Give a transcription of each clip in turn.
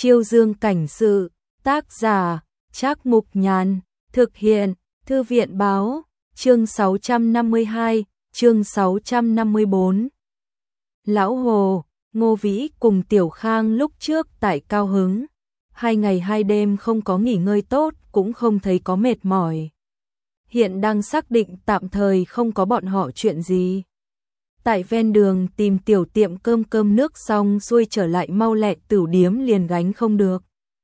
Chiêu Dương cảnh sự, tác giả, Trác Mục Nhàn, thực hiện, Thư viện báo, chương 652, chương 654. Lão Hồ, Ngô Vĩ cùng Tiểu Khang lúc trước tại Cao Hứng, 2 ngày 2 đêm không có nghỉ ngơi tốt, cũng không thấy có mệt mỏi. Hiện đang xác định tạm thời không có bọn họ chuyện gì. Tại ven đường tìm tiểu tiệm cơm nước xong xuôi trở lại mau lẹ tửu điếm liền gánh không được.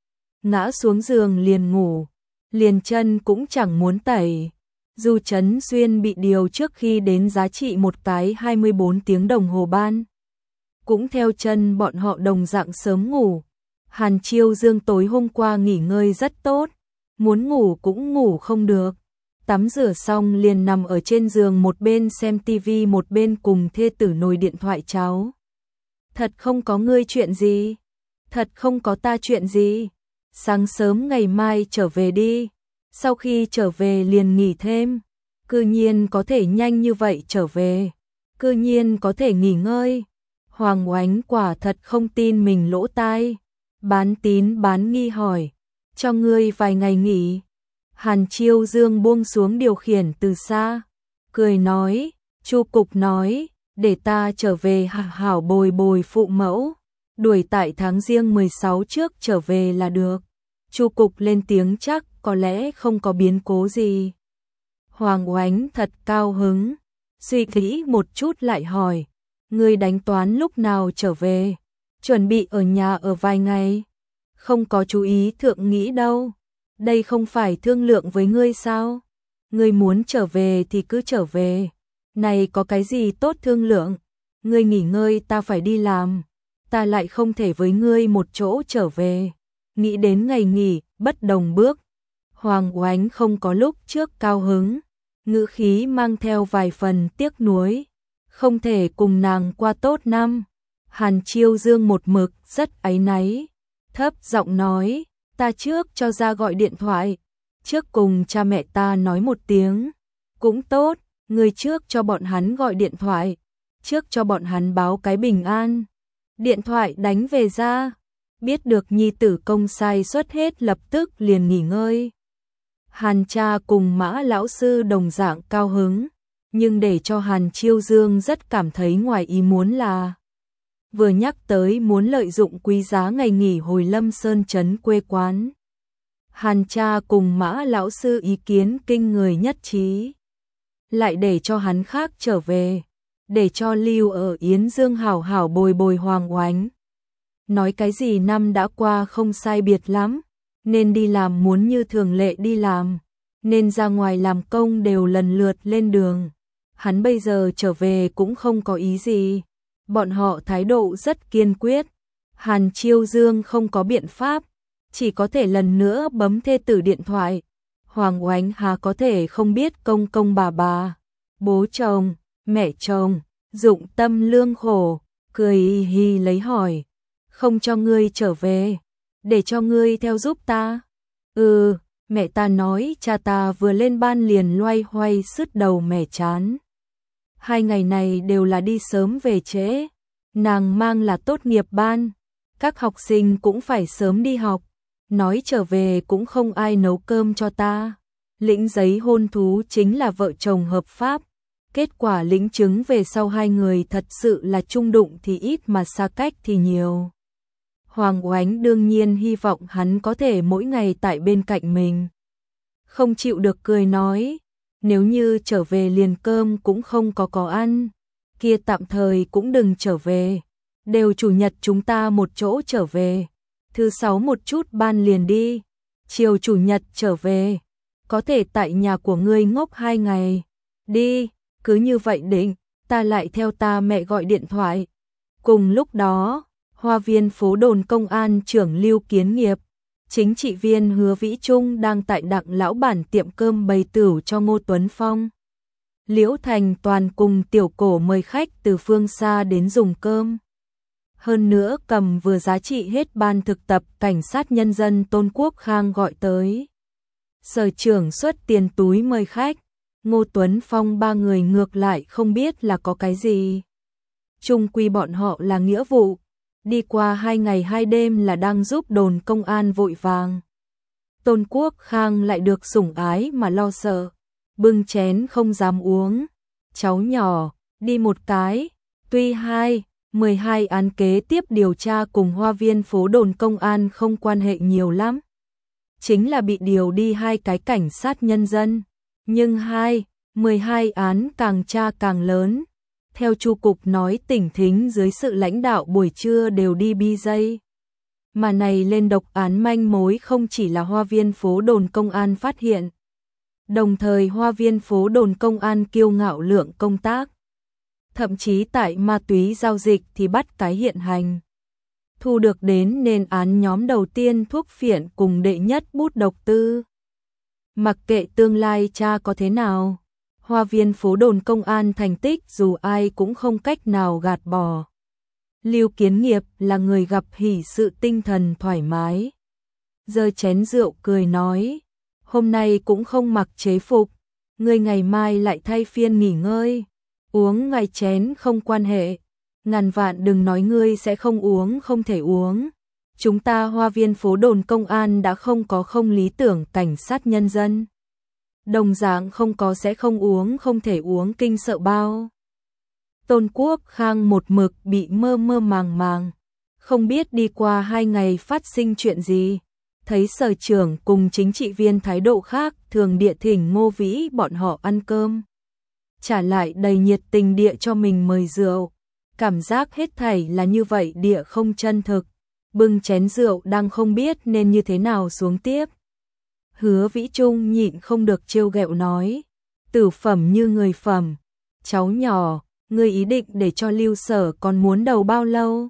Ngã xuống giường liền ngủ, liền chân cũng chẳng muốn tẩy. Du Trấn Xuyên bị điều trước khi đến giá trị một cái 24 tiếng đồng hồ ban. Cũng theo chân bọn họ đồng dạng sớm ngủ. Hàn Chiêu Dương tối hôm qua nghỉ ngơi rất tốt, muốn ngủ cũng ngủ không được. Tắm rửa xong liền nằm ở trên giường một bên xem tivi một bên cùng thê tử nồi điện thoại cháo. Thật không có ngươi chuyện gì? Thật không có ta chuyện gì? Sáng sớm ngày mai trở về đi. Sau khi trở về liền nghỉ thêm. Cư nhiên có thể nhanh như vậy trở về. Cư nhiên có thể nghỉ ngơi. Hoàng Oánh quả thật không tin mình lỗ tai. Bán tín bán nghi hỏi. Cho ngươi vài ngày nghỉ. Hàn Chiêu Dương buông xuống điều khiển từ xa. Cười nói. Chu cục nói. Để ta trở về hảo bồi bồi phụ mẫu. Đuổi tại tháng Giêng 16 trước trở về là được. Chu cục lên tiếng chắc có lẽ không có biến cố gì. Hoàng Oánh thật cao hứng. Suy nghĩ một chút lại hỏi. Ngươi đánh toán lúc nào trở về? Chuẩn bị ở nhà ở vài ngày. Không có chú ý thượng nghĩ đâu. Đây không phải thương lượng với ngươi sao? Ngươi muốn trở về thì cứ trở về. Này có cái gì tốt thương lượng? Ngươi nghỉ ngơi ta phải đi làm. Ta lại không thể với ngươi một chỗ trở về. Nghĩ đến ngày nghỉ, bất đồng bước. Hoàng Oánh không có lúc trước cao hứng. Ngữ khí mang theo vài phần tiếc nuối. Không thể cùng nàng qua tốt năm. Hàn Chiêu Dương một mực rất áy náy. Thấp giọng nói, ta trước cho ra gọi điện thoại. Trước cùng cha mẹ ta nói một tiếng. Cũng tốt, người trước cho bọn hắn gọi điện thoại. Trước cho bọn hắn báo cái bình an. Điện thoại đánh về ra. Biết được nhi tử công sai xuất hết lập tức liền nghỉ ngơi. Hàn cha cùng Mã lão sư đồng dạng cao hứng. Nhưng để cho Hàn Chiêu Dương rất cảm thấy ngoài ý muốn là vừa nhắc tới muốn lợi dụng quý giá ngày nghỉ hồi Lâm Sơn trấn quê quán. Hàn cha cùng Mã lão sư ý kiến kinh người nhất trí. Lại để cho hắn khác trở về. Để cho lưu ở Yến Dương hảo hảo bồi bồi Hoàng Oánh. Nói cái gì năm đã qua không sai biệt lắm. Nên đi làm muốn như thường lệ đi làm. Nên ra ngoài làm công đều lần lượt lên đường. Hắn bây giờ trở về cũng không có ý gì. Bọn họ thái độ rất kiên quyết. Hàn Chiêu Dương không có biện pháp. Chỉ có thể lần nữa bấm thê tử điện thoại. Hoàng Oánh hà có thể không biết công công bà, bố chồng, mẹ chồng, dụng tâm lương khổ, cười hi hi lấy hỏi. Không cho ngươi trở về, để cho ngươi theo giúp ta. Mẹ ta nói cha ta vừa lên ban liền loay hoay sứt đầu mẻ chán. 2 ngày này đều là đi sớm về trễ. Nàng mang là tốt nghiệp ban. Các học sinh cũng phải sớm đi học. Nói trở về cũng không ai nấu cơm cho ta. Lĩnh giấy hôn thú chính là vợ chồng hợp pháp. Kết quả lĩnh chứng về sau 2 người thật sự là chung đụng thì ít mà xa cách thì nhiều. Hoàng Oánh đương nhiên hy vọng hắn có thể mỗi ngày tại bên cạnh mình. Không chịu được cười nói. Nếu như trở về liền cơm cũng không có ăn. Kia tạm thời cũng đừng trở về. Đều chủ nhật chúng ta một chỗ trở về. Thứ 6 một chút ban liền đi. Chiều chủ nhật trở về. Có thể tại nhà của ngươi ngốc 2 ngày. Đi, cứ như vậy định. Ta lại theo ta mẹ gọi điện thoại. Cùng lúc đó, Hoa viên phố đồn công an trưởng Lưu Kiến Nghiệp. Chính trị viên Hứa Vĩ Trung đang tại Đặng lão bản tiệm cơm bày tửu cho Ngô Tuấn Phong. Liễu Thành Toàn cùng Tiểu Cổ mời khách từ phương xa đến dùng cơm. Hơn nữa cầm vừa giá trị hết ban thực tập cảnh sát nhân dân Tôn Quốc Khang gọi tới. Sở trưởng xuất tiền túi mời khách. Ngô Tuấn Phong 3 người ngược lại không biết là có cái gì. Chung quy bọn họ là nghĩa vụ. đi qua 2 ngày 2 đêm là đang giúp đồn công an vội vàng. Tôn Quốc Khang lại được sủng ái mà lo sợ, bưng chén không dám uống. Cháu nhỏ, đi một cái, tuy 12 án kế tiếp điều tra cùng Hoa Viên phố đồn công an không quan hệ nhiều lắm. Chính là bị điều đi 2 cái cảnh sát nhân dân, nhưng 12 án càng tra càng lớn. Theo Chu cục nói tỉnh Thính dưới sự lãnh đạo buổi trưa đều đi BJ. Mà này lên độc án manh mối không chỉ là Hoa Viên phố đồn công an phát hiện. Đồng thời Hoa Viên phố đồn công an kiêu ngạo lượng công tác. Thậm chí tại ma túy giao dịch thì bắt cái hiện hành. Thu được đến nên án nhóm đầu tiên thuốc phiện cùng đệ nhất bút độc tư. Mặc kệ tương lai cha có thế nào, Hoa Viên phố đồn công an thành tích dù ai cũng không cách nào gạt bỏ. Lưu Kiến Nghiệp là người gặp hỷ sự tinh thần thoải mái. Giơ chén rượu cười nói, hôm nay cũng không mặc chế phục, ngươi ngày mai lại thay phiên nghỉ ngơi, uống vài chén không quan hệ, ngàn vạn đừng nói ngươi sẽ không uống không thể uống. Chúng ta Hoa Viên phố đồn công an đã không có không lý tưởng cảnh sát nhân dân. Đồng dạng không có sẽ không uống không thể uống kinh sợ bao. Tôn Quốc Khang một mực bị mơ mơ màng màng, không biết đi qua 2 ngày phát sinh chuyện gì. Thấy sở trưởng cùng chính trị viên thái độ khác thường địa thỉnh Ngô Vĩ bọn họ ăn cơm. Trả lại đầy nhiệt tình địa cho mình mời rượu. Cảm giác hết thảy là như vậy địa không chân thực. Bưng chén rượu đang không biết nên như thế nào xuống tiếp. Hứa Vĩ Trung nhịn không được trêu ghẹo nói, tử phẩm như người phẩm, cháu nhỏ, ngươi ý định để cho Lưu Sở còn muốn đầu bao lâu?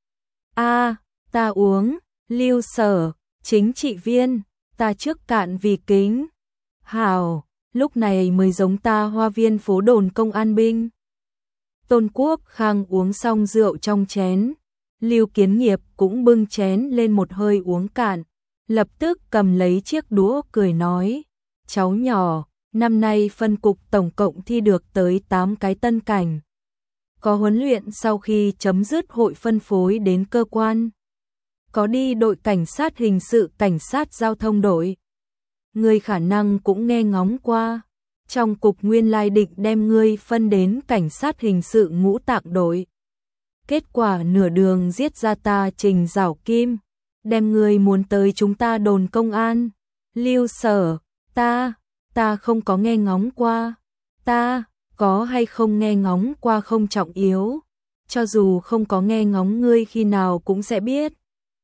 Ta uống, Lưu Sở, chính trị viên, ta trước cạn vì kính. Hảo, lúc này mới giống ta Hoa Viên phố đồn công an binh. Tôn Quốc Khang uống xong rượu trong chén, Lưu Kiến Nghiệp cũng bưng chén lên một hơi uống cạn. Lập tức cầm lấy chiếc đũa cười nói, cháu nhỏ, năm nay phân cục tổng cộng thi được tới 8 cái tân cảnh. Có huấn luyện sau khi chấm dứt hội phân phối đến cơ quan. Có đi đội cảnh sát hình sự cảnh sát giao thông đội. Ngươi khả năng cũng nghe ngóng qua. Trong cục nguyên lai định đem ngươi phân đến cảnh sát hình sự ngũ tạng đội. Kết quả nửa đường giết ra ta Trình Giảo Kim. Đem người muốn tới chúng ta đồn công an. Lưu Sở, ta không có nghe ngóng qua. Ta, có hay không nghe ngóng qua không trọng yếu. Cho dù không có nghe ngóng ngươi khi nào cũng sẽ biết.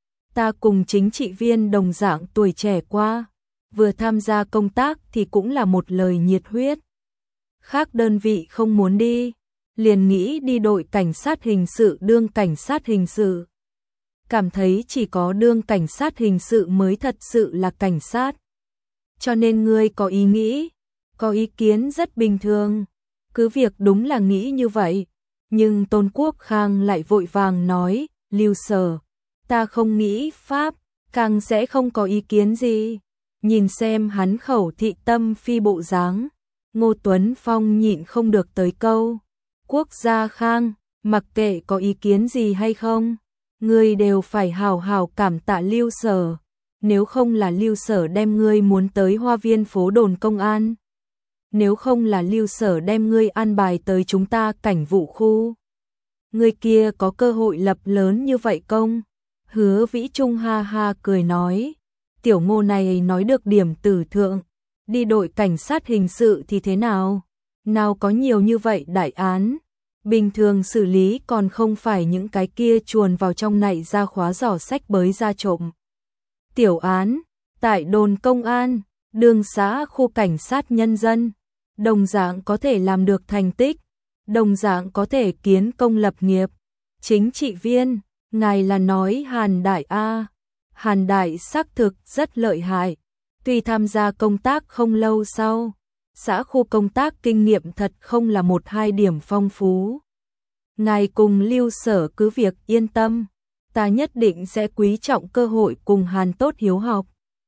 Ta cùng chính trị viên đồng dạng tuổi trẻ qua. Vừa tham gia công tác thì cũng là một lời nhiệt huyết. Khác đơn vị không muốn đi. Liền nghĩ đi đội cảnh sát hình sự đương cảnh sát hình sự. Cảm thấy chỉ có đương cảnh sát hình sự mới thật sự là cảnh sát. Cho nên ngươi có ý nghĩ, có ý kiến rất bình thường. Cứ việc đúng là nghĩ như vậy. Nhưng Tôn Quốc Khang lại vội vàng nói, Lưu Sở, ta không nghĩ pháp, càng sẽ không có ý kiến gì. Nhìn xem hắn khẩu thị tâm phi bộ dáng, Ngô Tuấn Phong nhịn không được tới câu. Quốc gia Khang, mặc kệ có ý kiến gì hay không, ngươi đều phải hào hào cảm tạ Lưu Sở, nếu không là Lưu Sở đem ngươi muốn tới Hoa Viên phố đồn công an, nếu không là Lưu Sở đem ngươi an bài tới chúng ta cảnh vụ khu, ngươi kia có cơ hội lập lớn như vậy công? Hứa Vĩ Trung ha ha cười nói, tiểu Ngô này nói được điểm tử thượng, đi đội cảnh sát hình sự thì thế nào? Nào có nhiều như vậy đại án, bình thường xử lý còn không phải những cái kia chuồn vào trong này ra khóa giỏ sách bới ra trộm. Tiểu án, tại đồn công an, đường xã khu cảnh sát nhân dân, đồng dạng có thể làm được thành tích, đồng dạng có thể kiến công lập nghiệp. Chính trị viên, ngài là nói Hàn Đại a? Hàn Đại xác thực rất lợi hại, tuy tham gia công tác không lâu sau, xã khu công tác kinh nghiệm thật không là 1-2 điểm phong phú. Ngài cùng Lưu Sở cứ việc yên tâm, ta nhất định sẽ quý trọng cơ hội cùng Hàn tốt hiếu học.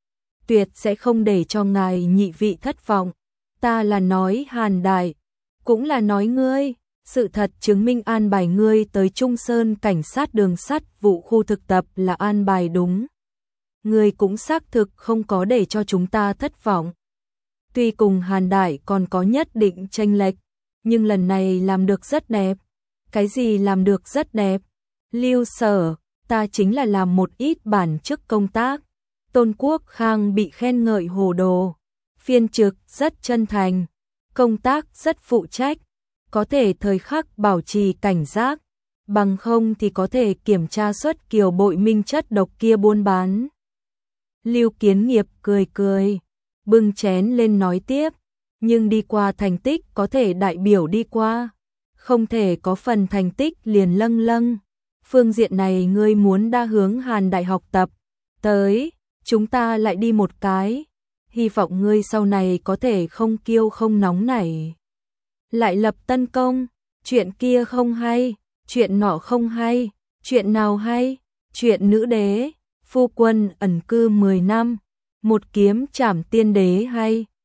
Tuyệt sẽ không để cho ngài nhị vị thất vọng. Ta là nói Hàn Đại, cũng là nói ngươi, Sự thật chứng minh an bài ngươi tới Trung Sơn cảnh sát đường sắt vụ khu thực tập là an bài đúng. Ngươi cũng xác thực không có để cho chúng ta thất vọng. Tuy cùng Hàn Đại còn có nhất định chênh lệch, nhưng lần này làm được rất đẹp. Cái gì làm được rất đẹp? Lưu Sở, ta chính là làm một ít bản chức công tác. Tôn Quốc Khang bị khen ngợi hồ đồ. Phiên trực rất chân thành, công tác rất phụ trách, có thể thời khắc bảo trì cảnh giác, bằng không thì có thể kiểm tra xuất kiều bội minh chất độc kia buôn bán. Lưu Kiến Nghiệp cười cười, bưng chén lên nói tiếp, nhưng đi qua thành tích có thể đại biểu đi qua, không thể có phần thành tích liền lâng lâng. Phương diện này ngươi muốn đa hướng Hàn Đại học tập, tới, chúng ta lại đi một cái. Hy vọng ngươi sau này có thể không kiêu không nóng nảy. Lại lập tân công, chuyện kia không hay, chuyện nọ không hay, chuyện nào hay, chuyện nữ đế, phu quân ẩn cư 10 năm, một kiếm trảm tiên đế hay.